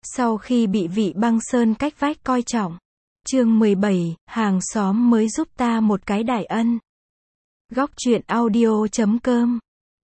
Sau khi bị vị băng sơn cách vách coi trọng. Chương 17, hàng xóm mới giúp ta một cái đại ân. Góc truyện audio.com.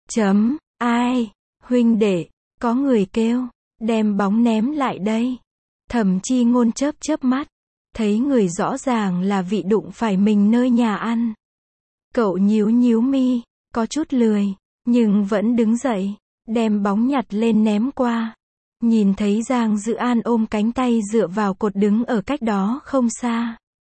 Ai, huynh đệ, có người kêu, đem bóng ném lại đây. Thẩm Chi Ngôn chớp chớp mắt, thấy người rõ ràng là vị đụng phải mình nơi nhà ăn. Cậu nhíu nhíu mi, có chút lười, nhưng vẫn đứng dậy, đem bóng nhặt lên ném qua. Nhìn thấy Giang Dữ An ôm cánh tay dựa vào cột đứng ở cách đó không xa.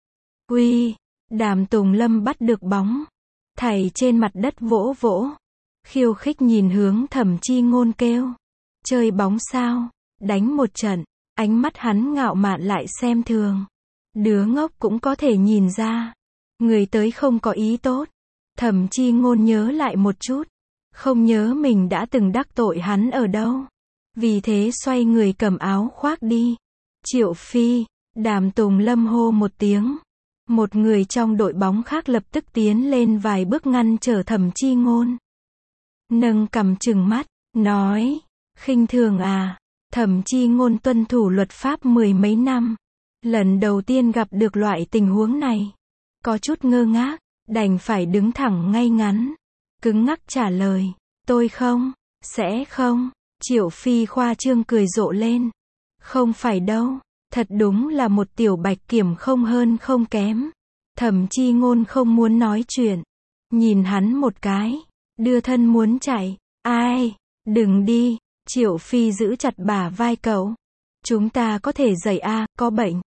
Uy, Đàm Tùng Lâm bắt được bóng, thảy trên mặt đất vỗ vỗ, khiêu khích nhìn hướng Thẩm Chi Ngôn kêu. Chơi bóng sao, đánh một trận, ánh mắt hắn ngạo mạn lại xem thường. Đứa ngốc cũng có thể nhìn ra, người tới không có ý tốt. Thẩm Chi Ngôn nhớ lại một chút, không nhớ mình đã từng đắc tội hắn ở đâu. Vì thế xoay người cầm áo khoác đi. Triệu Phi, Đàm Tùng Lâm hô một tiếng. Một người trong đội bóng khác lập tức tiến lên vài bước ngăn trở Thẩm Chi Ngôn. Nâng cằm trừng mắt, nói, khinh thường à. Thẩm Chi Ngôn tuân thủ luật pháp mười mấy năm. Lần đầu tiên gặp được loại tình huống này. Có chút ngơ ngác, đành phải đứng thẳng ngay ngắn. Cứng ngắc trả lời, tôi không, sẽ không. Triệu Phi khoa trương cười rộ lên. Không phải đâu, thật đúng là một tiểu bạch kiểm không hơn không kém. Thẩm Chi Ngôn không muốn nói chuyện. Nhìn hắn một cái, đưa thân muốn chạy. Ai, đừng đi. Triệu Phi giữ chặt bả vai cậu. Chúng ta có thể dậy à, có bệnh.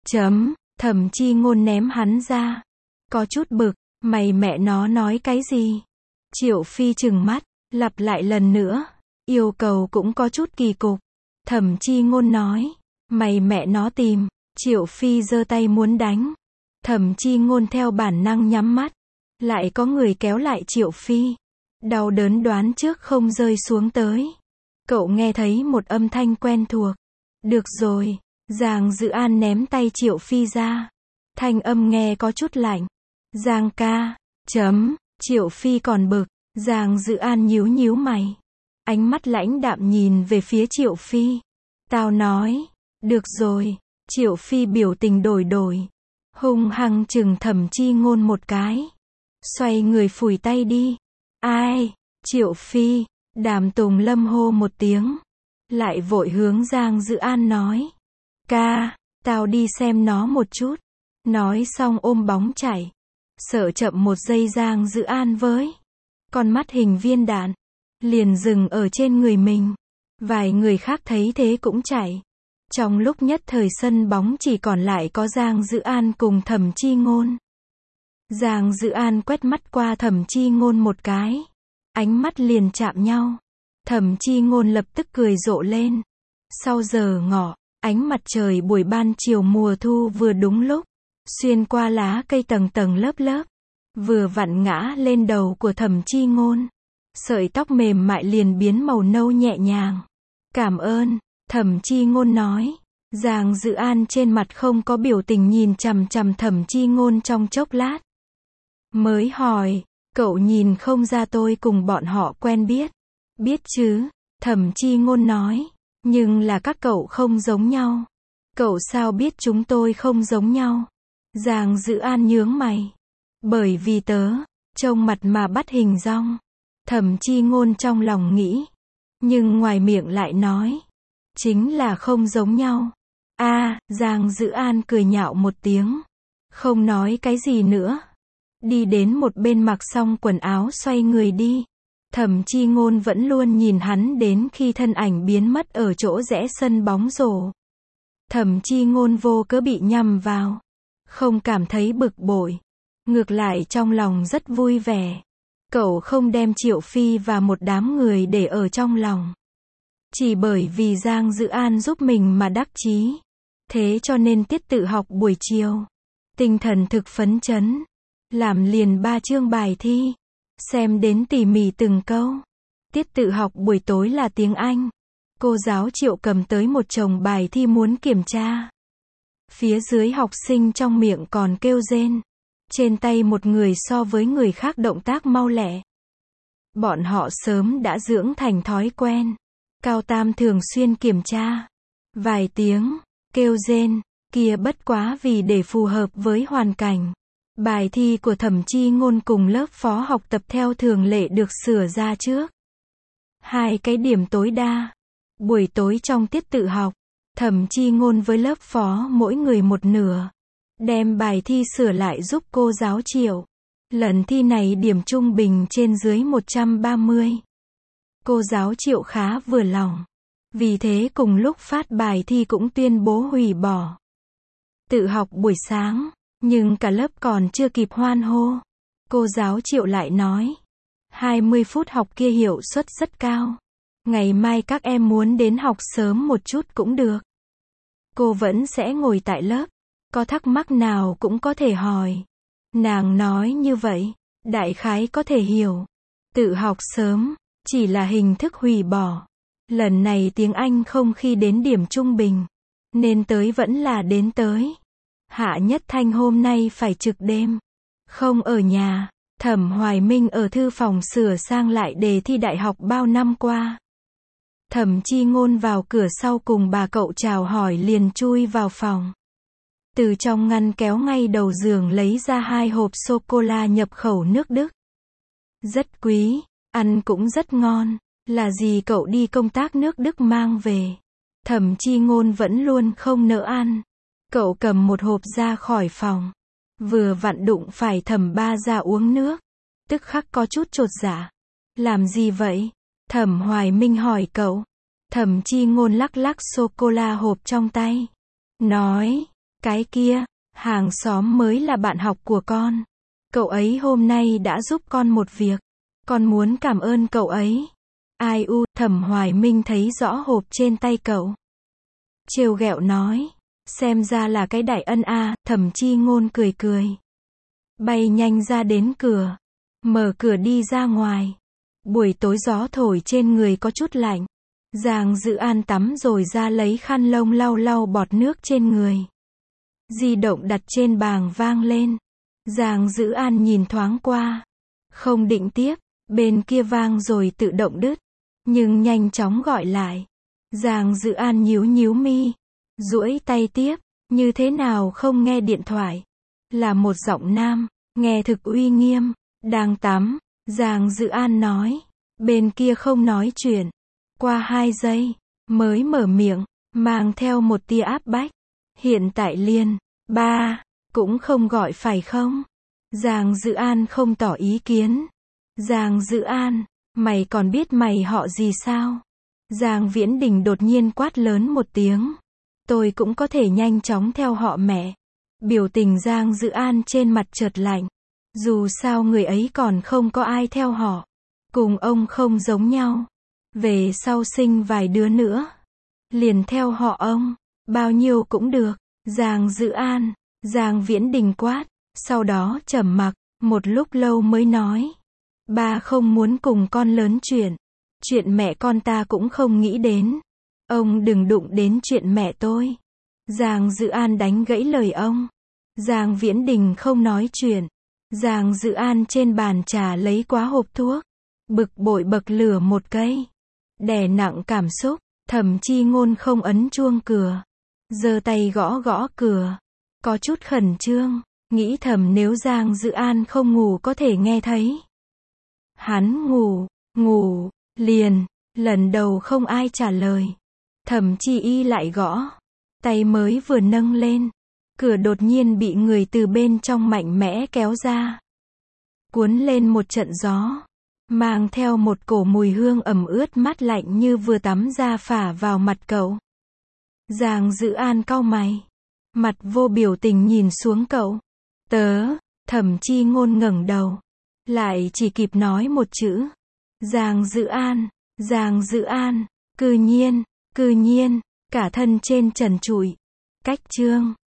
Thẩm Chi Ngôn ném hắn ra. Có chút bực, mày mẹ nó nói cái gì? Triệu Phi trừng mắt, lặp lại lần nữa. Yêu cầu cũng có chút kỳ cục. Thẩm Chi Ngôn nói, mày mẹ nó tìm. Triệu Phi giơ tay muốn đánh. Thẩm Chi Ngôn theo bản năng nhắm mắt. Lại có người kéo lại Triệu Phi. Đau đớn đoán trước không rơi xuống tới. Cậu nghe thấy một âm thanh quen thuộc. Được rồi. Giang Dữ An ném tay Triệu Phi ra. Thanh âm nghe có chút lạnh. Giang ca. Triệu Phi còn bực. Giang Dữ An nhíu nhíu mày. Ánh mắt lãnh đạm nhìn về phía Triệu Phi. Tao nói. Được rồi. Triệu Phi biểu tình đổi. Hung hăng chừng Thẩm Chi Ngôn một cái. Xoay người phủi tay đi. Ai? Triệu Phi. Đàm Tùng Lâm hô một tiếng. Lại vội hướng Giang Dữ An nói. Ca, tao đi xem nó một chút. Nói xong ôm bóng chạy. Sợ chậm một giây Giang Dữ An với con mắt hình viên đạn. Liền dừng ở trên người mình. Vài người khác thấy thế cũng chạy. Trong lúc nhất thời sân bóng chỉ còn lại có Giang Dữ An cùng Thẩm Chi Ngôn. Giang Dữ An quét mắt qua Thẩm Chi Ngôn một cái. Ánh mắt liền chạm nhau. Thẩm Chi Ngôn lập tức cười rộ lên. Sau giờ ngọ, ánh mặt trời buổi ban chiều mùa thu vừa đúng lúc. Xuyên qua lá cây tầng tầng lớp lớp. Vừa vặn ngã lên đầu của Thẩm Chi Ngôn. Sợi tóc mềm mại liền biến màu nâu nhẹ nhàng. Cảm ơn, Thẩm Chi Ngôn nói. Giang Dữ An trên mặt không có biểu tình nhìn chằm chằm Thẩm Chi Ngôn trong chốc lát. Mới hỏi, cậu nhìn không ra tôi cùng bọn họ quen biết. Biết chứ, Thẩm Chi Ngôn nói. Nhưng là các cậu không giống nhau. Cậu sao biết chúng tôi không giống nhau? Giang Dữ An nhướng mày. Bởi vì tớ, trông mặt mà bắt hình dong. Thẩm Chi Ngôn trong lòng nghĩ. Nhưng ngoài miệng lại nói. Chính là không giống nhau. Giang Dữ An cười nhạo một tiếng. Không nói cái gì nữa. Đi đến một bên mặc xong quần áo xoay người đi. Thẩm Chi Ngôn vẫn luôn nhìn hắn đến khi thân ảnh biến mất ở chỗ rẽ sân bóng rổ. Thẩm Chi Ngôn vô cớ bị nhằm vào. Không cảm thấy bực bội. Ngược lại trong lòng rất vui vẻ. Cậu không đem Triệu Phi và một đám người để ở trong lòng. Chỉ bởi vì Giang Dữ An giúp mình mà đắc chí. Thế cho nên tiết tự học buổi chiều. Tinh thần thực phấn chấn. Làm liền 3 chương bài thi. Xem đến tỉ mỉ từng câu. Tiết tự học buổi tối là tiếng Anh. Cô giáo Triệu cầm tới một chồng bài thi muốn kiểm tra. Phía dưới học sinh trong miệng còn kêu rên. Trên tay một người so với người khác động tác mau lẹ. Bọn họ sớm đã dưỡng thành thói quen. Cao Tam thường xuyên kiểm tra. Vài tiếng, kêu rên, kia bất quá vì để phù hợp với hoàn cảnh. Bài thi của Thẩm Chi Ngôn cùng lớp phó học tập theo thường lệ được sửa ra trước. 2 cái điểm tối đa. Buổi tối trong tiết tự học, Thẩm Chi Ngôn với lớp phó mỗi người một nửa. Đem bài thi sửa lại giúp cô giáo Triệu. Lần thi này điểm trung bình trên dưới 130. Cô giáo Triệu khá vừa lòng. Vì thế cùng lúc phát bài thi cũng tuyên bố hủy bỏ. Tự học buổi sáng, nhưng cả lớp còn chưa kịp hoan hô. Cô giáo Triệu lại nói, 20 phút học kia hiệu suất rất cao. Ngày mai các em muốn đến học sớm một chút cũng được. Cô vẫn sẽ ngồi tại lớp, có thắc mắc nào cũng có thể hỏi. Nàng nói như vậy, đại khái có thể hiểu. Tự học sớm, chỉ là hình thức hủy bỏ. Lần này tiếng Anh không khi đến điểm trung bình, nên tới vẫn là đến tới. Hạ Nhất Thanh hôm nay phải trực đêm, không ở nhà. Thẩm Hoài Minh ở thư phòng sửa sang lại đề thi đại học bao năm qua. Thẩm Chi Ngôn vào cửa sau cùng bà cậu chào hỏi liền chui vào phòng. Từ trong ngăn kéo ngay đầu giường lấy ra 2 hộp sô-cô-la nhập khẩu nước Đức. Rất quý, ăn cũng rất ngon, là gì cậu đi công tác nước Đức mang về. Thẩm Chi Ngôn vẫn luôn không nỡ ăn. Cậu cầm một hộp ra khỏi phòng. Vừa vặn đụng phải Thẩm Ba ra uống nước. Tức khắc có chút chột dạ. Làm gì vậy? Thẩm Hoài Minh hỏi cậu. Thẩm Chi Ngôn lắc lắc sô-cô-la hộp trong tay. Nói, cái kia, hàng xóm mới là bạn học của con. Cậu ấy hôm nay đã giúp con một việc. Con muốn cảm ơn cậu ấy. Ai u, Thẩm Hoài Minh thấy rõ hộp trên tay cậu. Trêu ghẹo nói. Xem ra là cái đại ân a. Thẩm Chi Ngôn cười cười. Bay nhanh ra đến cửa. Mở cửa đi ra ngoài. Buổi tối gió thổi trên người có chút lạnh. Giang Dữ An tắm rồi ra lấy khăn lông lau lau bọt nước trên người. Di động đặt trên bàn vang lên. Giang Dữ An nhìn thoáng qua. Không định tiếp. Bên kia vang rồi tự động đứt. Nhưng nhanh chóng gọi lại. Giang Dữ An nhíu nhíu mi. Duỗi tay tiếp. Như thế nào không nghe điện thoại. Là một giọng nam. Nghe thực uy nghiêm. Đang tắm. Giang Dữ An nói. Bên kia không nói chuyện. Qua 2 giây. Mới mở miệng. Mang theo một tia áp bách. Hiện tại liền. Ba. Cũng không gọi phải không? Giang Dữ An không tỏ ý kiến. Giang Dữ An. Mày còn biết mày họ gì sao? Giang Viễn Đình đột nhiên quát lớn một tiếng. Tôi cũng có thể nhanh chóng theo họ mẹ. Biểu tình Giang Dữ An trên mặt chợt lạnh. Dù sao người ấy còn không có ai theo họ. Cùng ông không giống nhau. Về sau sinh vài đứa nữa. Liền theo họ ông. Bao nhiêu cũng được. Giang Dữ An. Giang Viễn Đình quát. Sau đó trầm mặc. Một lúc lâu mới nói. Ba không muốn cùng con lớn chuyện. Chuyện mẹ con ta cũng không nghĩ đến. Ông đừng đụng đến chuyện mẹ tôi. Giang Dữ An đánh gãy lời ông. Giang Viễn Đình không nói chuyện. Giang Dữ An trên bàn trà lấy quá hộp thuốc. Bực bội bậc lửa một cây. Đè nặng cảm xúc. Thẩm Chi Ngôn không ấn chuông cửa. Giơ tay gõ gõ cửa. Có chút khẩn trương. Nghĩ thầm nếu Giang Dữ An không ngủ có thể nghe thấy. Hắn ngủ, liền. Lần đầu không ai trả lời. Thẩm Chi Y lại gõ. Tay mới vừa nâng lên. Cửa đột nhiên bị người từ bên trong mạnh mẽ kéo ra. Cuốn lên một trận gió. Mang theo một cổ mùi hương ẩm ướt mát lạnh như vừa tắm ra phả vào mặt cậu. Giang Dữ An cau mày. Mặt vô biểu tình nhìn xuống cậu. Thẩm Chi Ngôn ngẩng đầu. Lại chỉ kịp nói một chữ. Giang Dữ An, Giang Dữ An. Cư nhiên, cả thân trên trần trụi. Cách chương.